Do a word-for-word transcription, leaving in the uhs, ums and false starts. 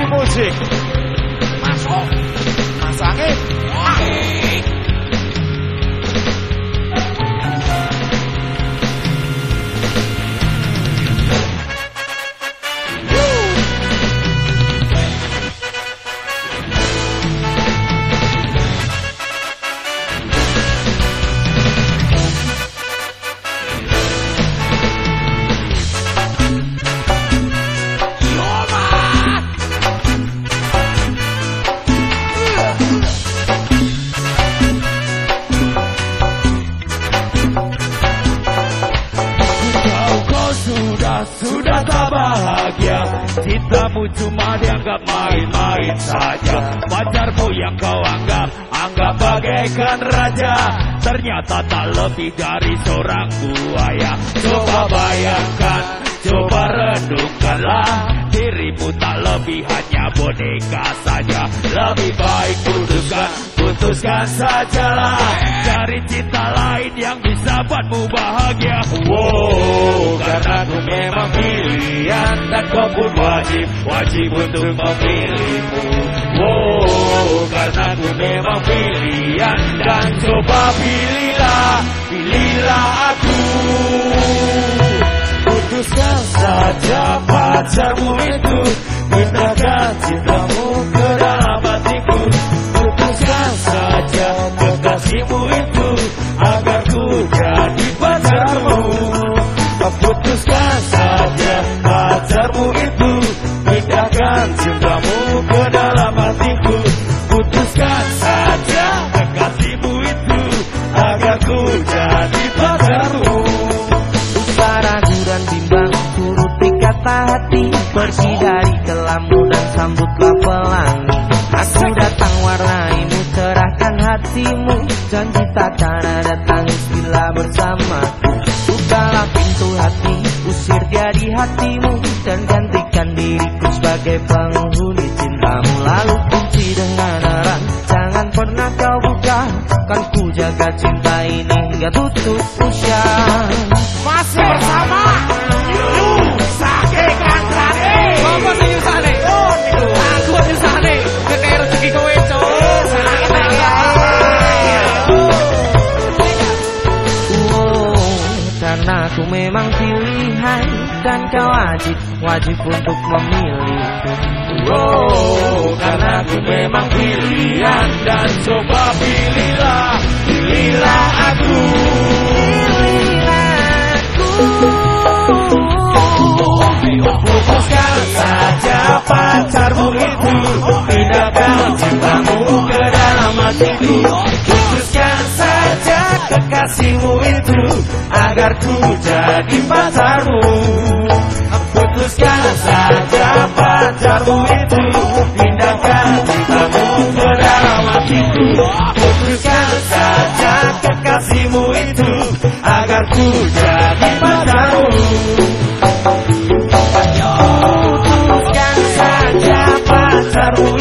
musik. Masuk. Mas Angin. Angin. Sudah tak bahagia, cintamu cuma dianggap main-main saja. Pacarmu yang kau anggap, anggap bagaikan raja, ternyata tak lebih dari seorang buaya. Coba bayangkan, coba renungkanlah, dirimu tak lebih hanya boneka saja. Lebih baik putuskan, putuskan sajalah, cari cinta lain yang bisa buatmu bahagia. Wow, karena aku memang pilihan dan kau pun wajib, wajib untuk memilihmu. Wow, karena aku memang pilihan dan coba pilihlah, pilihlah aku. Putuskan saja pacarmu itu, pindahkan cintamu ke dalam hatiku. Putuskan saja kekasihmu itu, agar ku jadi pacarmu. Putuskan saja pacarmu itu, pindahkan cintamu ke dalam hatiku. Putuskan saja kekasihmu itu, agar ku jadi pacarmu. Lupa ragu dan bimbang, turuti kata hati, bersih dari kelammu dan sambutlah pelangi. Aku datang warnaimu, cerahkan hatimu, janji takkan ada tangis bila bersamaku. Bukalah pintu hati, usir dia di hatimu, dan gantikan diriku sebagai penghuni cintamu. Lalu kunci dengan erat, jangan pernah kau buka, kan ku jaga cinta ini hingga tutup usia. Masih bersama Yu Sake Kantrane. Apa sih Yu Sake? Oh, niku. Aku Yu Sake. Kekek rezeki kowe, Cok. Karena aku memang pilihan dan kau wajib, wajib untuk memilihku. Oh, karena aku memang pilihan dan coba pilihlah, pilihlah aku. Putuskan saja pacarmu itu, pindahkan cintamu ke dalam hatiku. Putuskan saja kekasihmu itu, agar ku jadi pacarmu. Putuskan saja pacarmu itu, pindahkan cintamu ke dalam hatiku. Putuskan saja kekasihmu itu, agar ku jadi pacarmu. Putuskan saja pacarmu